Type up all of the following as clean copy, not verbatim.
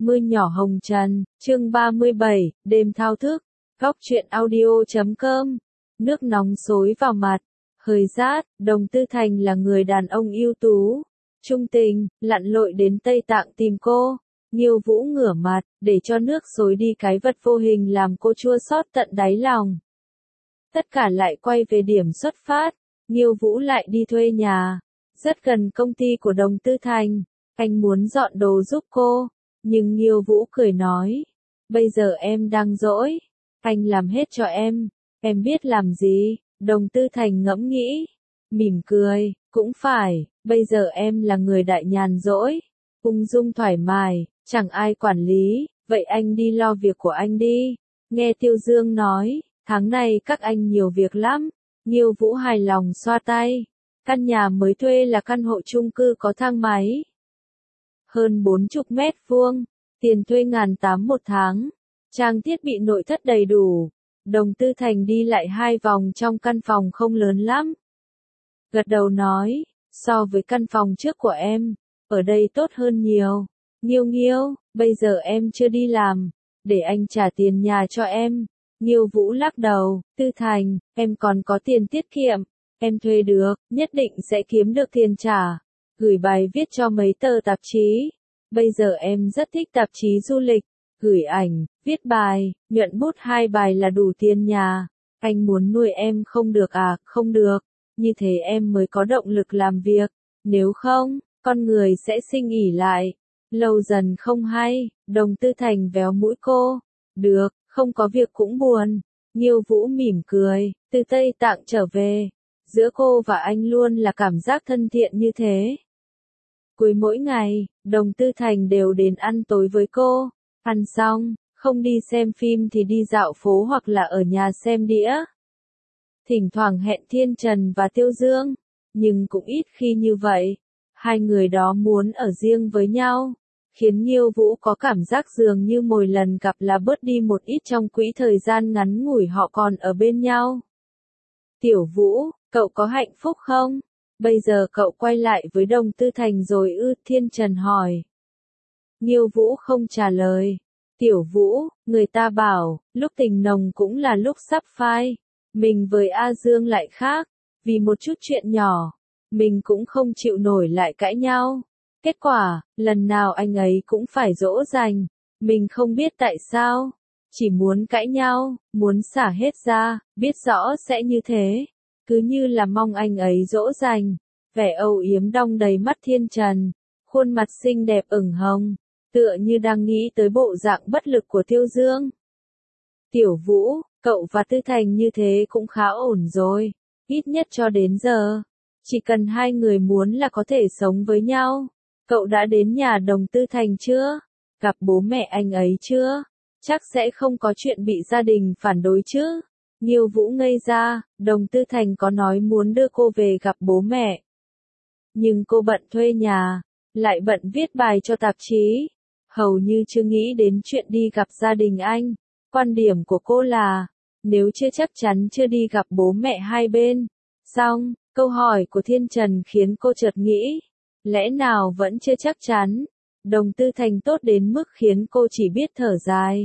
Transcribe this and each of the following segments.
Mưa nhỏ hồng trần, chương 37, đêm thao thức, góc truyện audio.com, nước nóng xối vào mặt, hơi rát, Đồng Tư Thành là người đàn ông ưu tú, trung tình, lặn lội đến Tây Tạng tìm cô, Nghiêu Vũ ngửa mặt, để cho nước xối đi cái vật vô hình làm cô chua xót tận đáy lòng. Tất cả lại quay về điểm xuất phát, Nghiêu Vũ lại đi thuê nhà, rất gần công ty của Đồng Tư Thành, anh muốn dọn đồ giúp cô. Nhưng Nghiêu Vũ cười nói, bây giờ em đang rỗi, anh làm hết cho em biết làm gì, Đồng Tư Thành ngẫm nghĩ, mỉm cười, cũng phải, bây giờ em là người đại nhàn rỗi, ung dung thoải mái, chẳng ai quản lý, vậy anh đi lo việc của anh đi, nghe Tiêu Dương nói, tháng này các anh nhiều việc lắm, Nghiêu Vũ hài lòng xoa tay, căn nhà mới thuê là căn hộ chung cư có thang máy. Hơn 40 mét vuông, tiền thuê 1.800 một tháng, trang thiết bị nội thất đầy đủ. Đồng Tư Thành đi lại 2 vòng trong căn phòng không lớn lắm. Gật đầu nói, so với căn phòng trước của em, ở đây tốt hơn nhiều. Nghiêu, bây giờ em chưa đi làm, để anh trả tiền nhà cho em. Nghiêu Vũ lắc đầu, Tư Thành, em còn có tiền tiết kiệm, em thuê được, nhất định sẽ kiếm được tiền trả. Gửi bài viết cho mấy tờ tạp chí. Bây giờ em rất thích tạp chí du lịch. Gửi ảnh, viết bài, nhuận bút 2 bài là đủ tiền nhà. Anh muốn nuôi em không được à? Không được. Như thế em mới có động lực làm việc. Nếu không, con người sẽ sinh ỷ lại. Lâu dần không hay, Đồng Tư Thành véo mũi cô. Được, không có việc cũng buồn. Nghiêu Vũ mỉm cười, từ Tây Tạng trở về. Giữa cô và anh luôn là cảm giác thân thiện như thế. Cuối mỗi ngày, Đồng Tư Thành đều đến ăn tối với cô. Ăn xong, không đi xem phim thì đi dạo phố hoặc là ở nhà xem đĩa. Thỉnh thoảng hẹn Thiên Trần và Tiêu Dương, nhưng cũng ít khi như vậy. Hai người đó muốn ở riêng với nhau, khiến Nghiêu Vũ có cảm giác dường như mỗi lần gặp là bớt đi một ít trong quỹ thời gian ngắn ngủi họ còn ở bên nhau. Tiểu Vũ, cậu có hạnh phúc không? Bây giờ cậu quay lại với Đồng Tư Thành rồi ư? Thiên Trần hỏi. Nghiêu Vũ không trả lời. Tiểu Vũ, người ta bảo, lúc tình nồng cũng là lúc sắp phai. Mình với A Dương lại khác. Vì một chút chuyện nhỏ, mình cũng không chịu nổi lại cãi nhau. Kết quả, lần nào anh ấy cũng phải dỗ dành. Mình không biết tại sao. Chỉ muốn cãi nhau, muốn xả hết ra, biết rõ sẽ như thế. Cứ như là mong anh ấy dỗ dành. Vẻ âu yếm đong đầy mắt Thiên Trần. Khuôn mặt xinh đẹp ửng hồng. Tựa như đang nghĩ tới bộ dạng bất lực của Tiêu Dương. Tiểu Vũ, cậu và Tư Thành như thế cũng khá ổn rồi. Ít nhất cho đến giờ. Chỉ cần hai người muốn là có thể sống với nhau. Cậu đã đến nhà Đồng Tư Thành chưa? Gặp bố mẹ anh ấy chưa? Chắc sẽ không có chuyện bị gia đình phản đối chứ? Nghiêu Vũ ngây ra, Đồng Tư Thành có nói muốn đưa cô về gặp bố mẹ. Nhưng cô bận thuê nhà, lại bận viết bài cho tạp chí. Hầu như chưa nghĩ đến chuyện đi gặp gia đình anh. Quan điểm của cô là, nếu chưa chắc chắn chưa đi gặp bố mẹ hai bên. Xong, câu hỏi của Thiên Trần khiến cô chợt nghĩ, lẽ nào vẫn chưa chắc chắn. Đồng Tư Thành tốt đến mức khiến cô chỉ biết thở dài.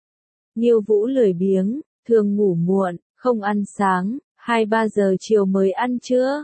Nghiêu Vũ lười biếng, thường ngủ muộn, không ăn sáng, 2-3 giờ chiều mới ăn trưa,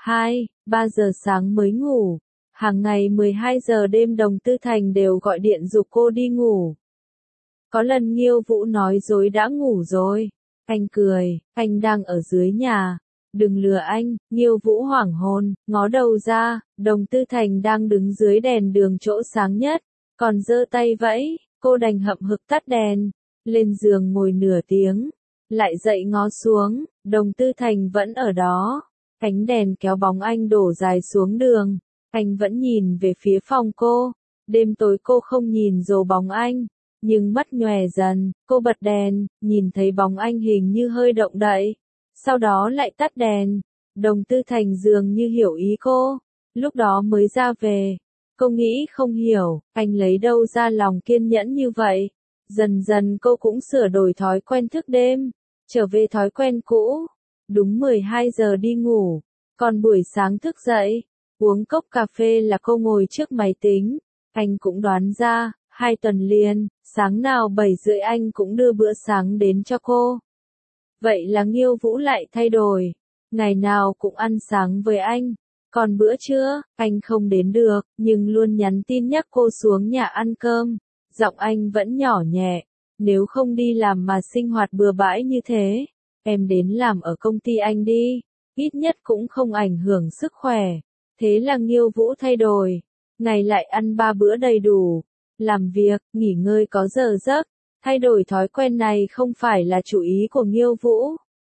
2-3 giờ sáng mới ngủ. Hàng ngày 12 giờ đêm Đồng Tư Thành đều gọi điện giục cô đi ngủ. Có lần Nghiêu Vũ nói dối đã ngủ rồi. Anh cười, anh đang ở dưới nhà. Đừng lừa anh. Nghiêu Vũ hoảng hồn, ngó đầu ra, Đồng Tư Thành đang đứng dưới đèn đường chỗ sáng nhất, còn giơ tay vẫy, cô đành hậm hực tắt đèn, lên giường ngồi nửa tiếng, lại dậy ngó xuống, Đồng Tư Thành vẫn ở đó. Ánh đèn kéo bóng anh đổ dài xuống đường. Anh vẫn nhìn về phía phòng cô. Đêm tối cô không nhìn dấu bóng anh. Nhưng mắt nhòe dần, cô bật đèn, nhìn thấy bóng anh hình như hơi động đậy. Sau đó lại tắt đèn. Đồng Tư Thành dường như hiểu ý cô. Lúc đó mới ra về. Cô nghĩ không hiểu, anh lấy đâu ra lòng kiên nhẫn như vậy. Dần dần cô cũng sửa đổi thói quen thức đêm. Trở về thói quen cũ. Đúng 12 giờ đi ngủ. Còn buổi sáng thức dậy. Uống cốc cà phê là cô ngồi trước máy tính. Anh cũng đoán ra, 2 tuần liền, sáng nào 7 rưỡi anh cũng đưa bữa sáng đến cho cô. Vậy là Nghiêu Vũ lại thay đổi, ngày nào cũng ăn sáng với anh. Còn bữa trưa, anh không đến được, nhưng luôn nhắn tin nhắc cô xuống nhà ăn cơm. Giọng anh vẫn nhỏ nhẹ, nếu không đi làm mà sinh hoạt bừa bãi như thế, em đến làm ở công ty anh đi, ít nhất cũng không ảnh hưởng sức khỏe. Thế là Nghiêu Vũ thay đổi, ngày lại ăn 3 bữa đầy đủ, làm việc, nghỉ ngơi có giờ giấc. Thay đổi thói quen này không phải là chủ ý của Nghiêu Vũ.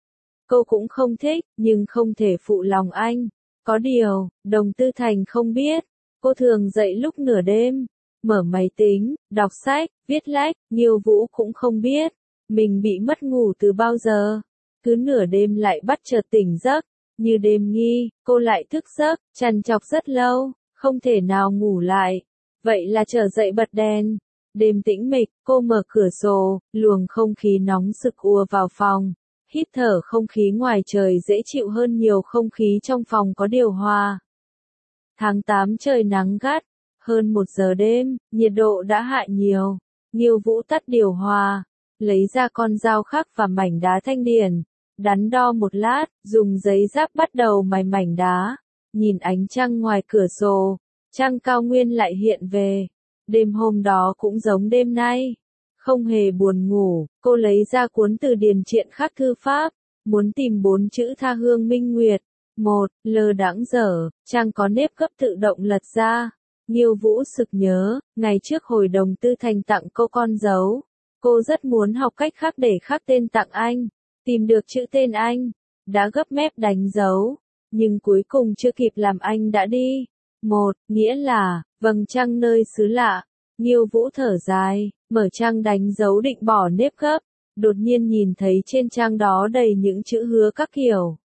Cô cũng không thích, nhưng không thể phụ lòng anh. Có điều, Đồng Tư Thành không biết, cô thường dậy lúc nửa đêm, mở máy tính, đọc sách, viết lách, Nghiêu Vũ cũng không biết, mình bị mất ngủ từ bao giờ. Cứ nửa đêm lại bắt chợt tỉnh giấc, như đêm nghi, cô lại thức giấc, trằn trọc rất lâu, không thể nào ngủ lại. Vậy là trở dậy bật đèn. Đêm tĩnh mịch, cô mở cửa sổ, luồng không khí nóng sực ùa vào phòng. Hít thở không khí ngoài trời dễ chịu hơn nhiều không khí trong phòng có điều hòa. Tháng 8 trời nắng gắt, hơn 1 giờ đêm, nhiệt độ đã hạ nhiều. Nghiêu Vũ tắt điều hòa, lấy ra con dao khắc và mảnh đá thanh điển, đắn đo một lát, dùng giấy giáp bắt đầu mài mảnh đá. Nhìn ánh trăng ngoài cửa sổ, trăng cao nguyên lại hiện về. Đêm hôm đó cũng giống đêm nay. Không hề buồn ngủ, cô lấy ra cuốn từ điển triện khắc thư pháp, muốn tìm 4 chữ tha hương minh nguyệt. 1. Lơ đãng dở, trang có nếp gấp tự động lật ra. Nghiêu Vũ sực nhớ, ngày trước hồi Đồng Tư Thành tặng cô con dấu. Cô rất muốn học cách khắc để khắc tên tặng anh. Tìm được chữ tên anh, đã gấp mép đánh dấu. Nhưng cuối cùng chưa kịp làm anh đã đi. 1. Nghĩa là, vầng trăng nơi xứ lạ. Nghiêu Vũ thở dài, mở trang đánh dấu định bỏ nếp gấp. Đột nhiên nhìn thấy trên trang đó đầy những chữ hứa các kiểu.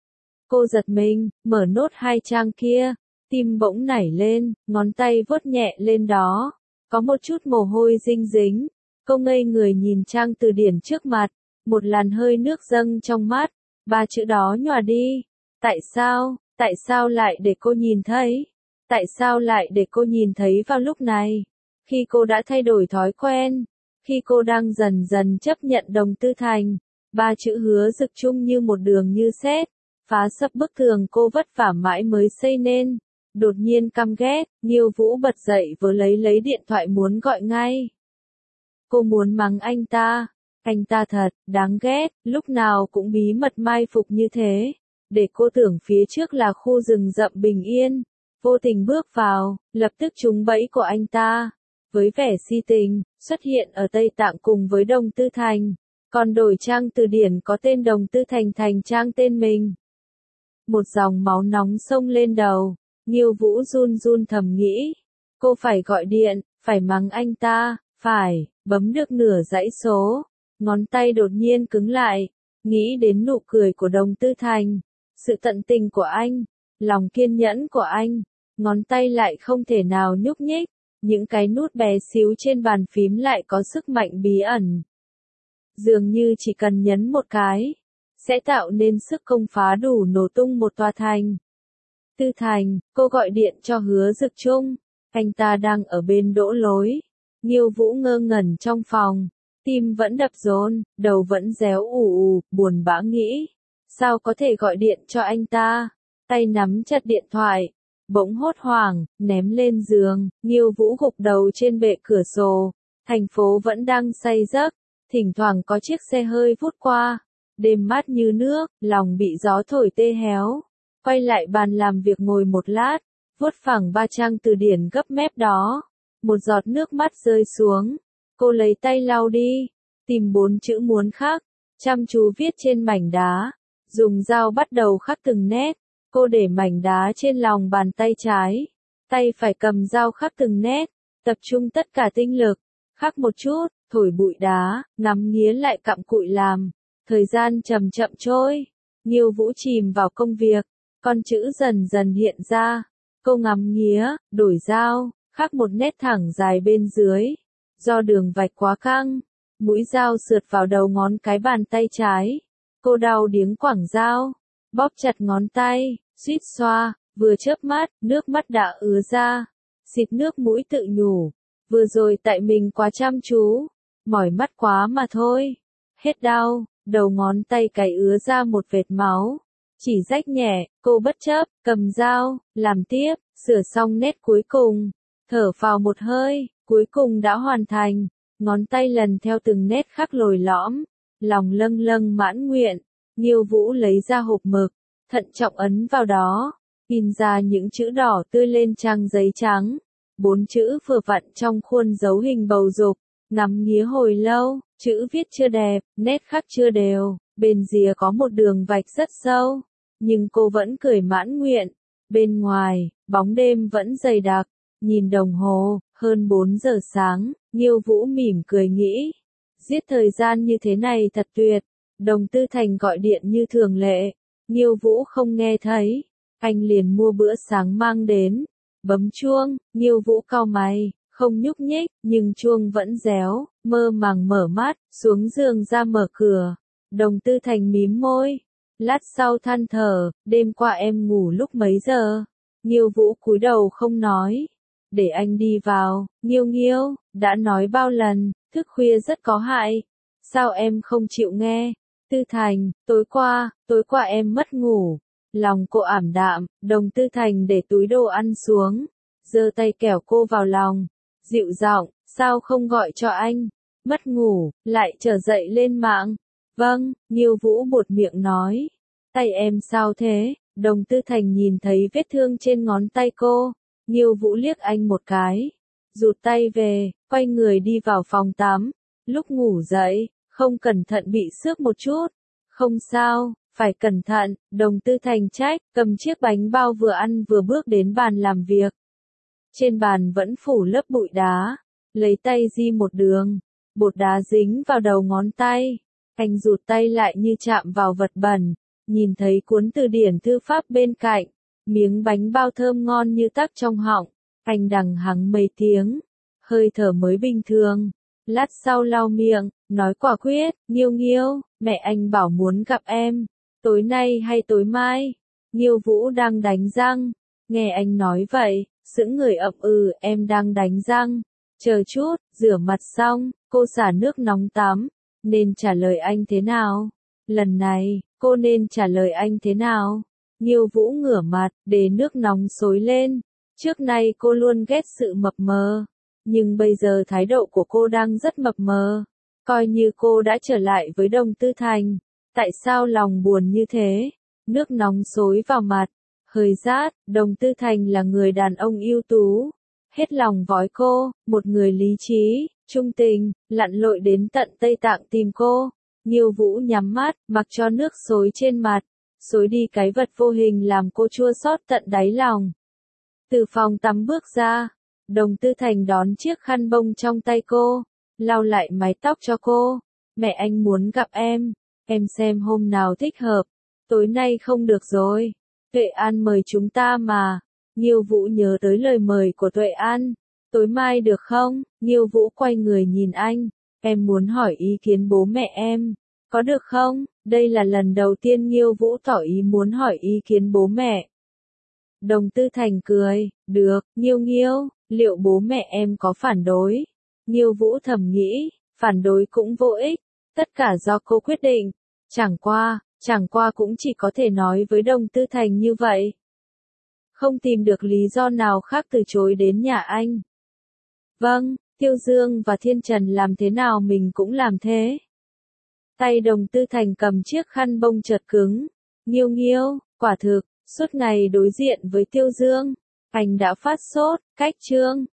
Cô giật mình, mở nốt 2 trang kia, tim bỗng nảy lên, ngón tay vuốt nhẹ lên đó. Có một chút mồ hôi dinh dính. Cô ngây người nhìn trang từ điển trước mặt, một làn hơi nước dâng trong mắt. 3 chữ đó nhòa đi. Tại sao lại để cô nhìn thấy? Tại sao lại để cô nhìn thấy vào lúc này? Khi cô đã thay đổi thói quen, khi cô đang dần dần chấp nhận Đồng Tư Thành, 3 chữ hứa rực chung như một đường như sét, phá sập bức tường cô vất vả mãi mới xây nên. Đột nhiên căm ghét, Nghiêu Vũ bật dậy vừa lấy điện thoại muốn gọi ngay. Cô muốn mắng anh ta thật, đáng ghét, lúc nào cũng bí mật mai phục như thế, để cô tưởng phía trước là khu rừng rậm bình yên, vô tình bước vào, lập tức trúng bẫy của anh ta. Với vẻ si tình, xuất hiện ở Tây Tạng cùng với Đồng Tư Thành, còn đổi trang từ điển có tên Đồng Tư Thành thành trang tên mình. Một dòng máu nóng xông lên đầu, Nghiêu Vũ run run thầm nghĩ, cô phải gọi điện, phải mắng anh ta, phải, bấm được nửa dãy số, ngón tay đột nhiên cứng lại, nghĩ đến nụ cười của Đồng Tư Thành, sự tận tình của anh, lòng kiên nhẫn của anh, ngón tay lại không thể nào nhúc nhích. Những cái nút bé xíu trên bàn phím lại có sức mạnh bí ẩn. Dường như chỉ cần nhấn một cái, sẽ tạo nên sức công phá đủ nổ tung một tòa thành. Tư Thành, cô gọi điện cho Hứa Dực Trung, anh ta đang ở bên đỗ lối. Nghiêu Vũ ngơ ngẩn trong phòng, tim vẫn đập dồn, đầu vẫn réo ù, buồn bã nghĩ, sao có thể gọi điện cho anh ta, tay nắm chặt điện thoại. Bỗng hốt hoảng, ném lên giường, Nghiêu Vũ gục đầu trên bệ cửa sổ. Thành phố vẫn đang say giấc, thỉnh thoảng có chiếc xe hơi vút qua. Đêm mát như nước, lòng bị gió thổi tê héo. Quay lại bàn làm việc ngồi một lát, vuốt phẳng 3 trang từ điển gấp mép đó. Một giọt nước mắt rơi xuống. Cô lấy tay lau đi, tìm 4 chữ muốn khắc, chăm chú viết trên mảnh đá. Dùng dao bắt đầu khắc từng nét. Cô để mảnh đá trên lòng bàn tay trái, tay phải cầm dao khắc từng nét, tập trung tất cả tinh lực, khắc một chút, thổi bụi đá, ngắm nghía lại cặm cụi làm. Thời gian chậm chậm trôi, Nghiêu Vũ chìm vào công việc, con chữ dần dần hiện ra. Cô ngắm nghía, đổi dao, khắc một nét thẳng dài bên dưới. Do đường vạch quá căng, mũi dao sượt vào đầu ngón cái bàn tay trái. Cô đau điếng quẳng dao, bóp chặt ngón tay, suýt xoa, vừa chớp mắt, nước mắt đã ứa ra. Xịt nước mũi tự nhủ, Vừa rồi tại mình quá chăm chú, mỏi mắt quá mà thôi. Hết đau, đầu ngón tay cái ứa ra một vệt máu. Chỉ rách nhẹ, cô bất chấp, cầm dao, làm tiếp, sửa xong nét cuối cùng. Thở phào một hơi, cuối cùng đã hoàn thành. Ngón tay lần theo từng nét khắc lồi lõm. Lòng lâng lâng mãn nguyện. Nghiêu Vũ lấy ra hộp mực, thận trọng ấn vào đó. In ra những chữ đỏ tươi lên trang giấy trắng. 4 chữ vừa vặn trong khuôn dấu hình bầu dục. Ngắm nghía hồi lâu, chữ viết chưa đẹp, nét khắc chưa đều, bên rìa có một đường vạch rất sâu. Nhưng cô vẫn cười mãn nguyện. Bên ngoài, bóng đêm vẫn dày đặc. Nhìn đồng hồ, hơn 4 giờ sáng, Nghiêu Vũ mỉm cười nghĩ. Giết thời gian như thế này thật tuyệt. Đồng Tư Thành gọi điện như thường lệ. Nghiêu Vũ không nghe thấy. Anh liền mua bữa sáng mang đến. Bấm chuông, Nghiêu Vũ cau mày, không nhúc nhích, nhưng chuông vẫn réo, mơ màng mở mắt, xuống giường ra mở cửa. Đồng Tư Thành mím môi. Lát sau than thở, đêm qua em ngủ lúc mấy giờ? Nghiêu Vũ cúi đầu không nói. Để anh đi vào, Nghiêu Nghiêu, đã nói bao lần, thức khuya rất có hại. Sao em không chịu nghe? Tư Thành, tối qua em mất ngủ. Lòng cô ảm đạm, Đồng Tư Thành để túi đồ ăn xuống. Giơ tay kéo cô vào lòng. Dịu giọng, sao không gọi cho anh? Mất ngủ, lại trở dậy lên mạng. Vâng, Nghiêu Vũ buột miệng nói. Tay em sao thế? Đồng Tư Thành nhìn thấy vết thương trên ngón tay cô. Nghiêu Vũ liếc anh một cái. Rụt tay về, quay người đi vào phòng tắm. Lúc ngủ dậy, không cẩn thận bị xước một chút. Không sao, phải cẩn thận, Đồng Tư Thành trách, cầm chiếc bánh bao vừa ăn vừa bước đến bàn làm việc. Trên bàn vẫn phủ lớp bụi đá. Lấy tay di một đường. Bột đá dính vào đầu ngón tay. Anh rụt tay lại như chạm vào vật bẩn. Nhìn thấy cuốn từ điển thư pháp bên cạnh. Miếng bánh bao thơm ngon như tắc trong họng. Anh đằng hắng mấy tiếng. Hơi thở mới bình thường. Lát sau lau miệng, nói quả quyết, Nghiêu Nghiêu, mẹ anh bảo muốn gặp em. Tối nay hay tối mai? Nghiêu Vũ đang đánh răng. Nghe anh nói vậy, sững người ậm em đang đánh răng. Chờ chút, rửa mặt xong, cô xả nước nóng tắm. Nên trả lời anh thế nào? Lần này, cô nên trả lời anh thế nào? Nghiêu Vũ ngửa mặt, để nước nóng xối lên. Trước nay cô luôn ghét sự mập mờ. Nhưng bây giờ thái độ của cô đang rất mập mờ. Coi như cô đã trở lại với Đồng Tư Thành. Tại sao lòng buồn như thế? Nước nóng xối vào mặt. Hơi rát, Đồng Tư Thành là người đàn ông ưu tú. Hết lòng vói cô, một người lý trí, trung tình, lặn lội đến tận Tây Tạng tìm cô. Nghiêu Vũ nhắm mắt, mặc cho nước xối trên mặt. Xối đi cái vật vô hình làm cô chua xót tận đáy lòng. Từ phòng tắm bước ra. Đồng Tư Thành đón chiếc khăn bông trong tay cô. Lau lại mái tóc cho cô. Mẹ anh muốn gặp em. Em xem hôm nào thích hợp. Tối nay không được rồi. Tuệ An mời chúng ta mà. Nghiêu Vũ nhớ tới lời mời của Tuệ An. Tối mai được không? Nghiêu Vũ quay người nhìn anh. Em muốn hỏi ý kiến bố mẹ em. Có được không? Đây là lần đầu tiên Nghiêu Vũ tỏ ý muốn hỏi ý kiến bố mẹ. Đồng Tư Thành cười. Được, Nghiêu Nghiêu, liệu bố mẹ em có phản đối? Nghiêu Vũ thầm nghĩ, phản đối cũng vô ích. Tất cả do cô quyết định. Chẳng qua cũng chỉ có thể nói với Đồng Tư Thành như vậy. Không tìm được lý do nào khác từ chối đến nhà anh. Vâng, Tiêu Dương và Thiên Trần làm thế nào mình cũng làm thế. Tay Đồng Tư Thành cầm chiếc khăn bông chợt cứng. Nghiêu Nghiêu, quả thực, suốt ngày đối diện với Tiêu Dương. Anh đã phát sốt, cách Trương,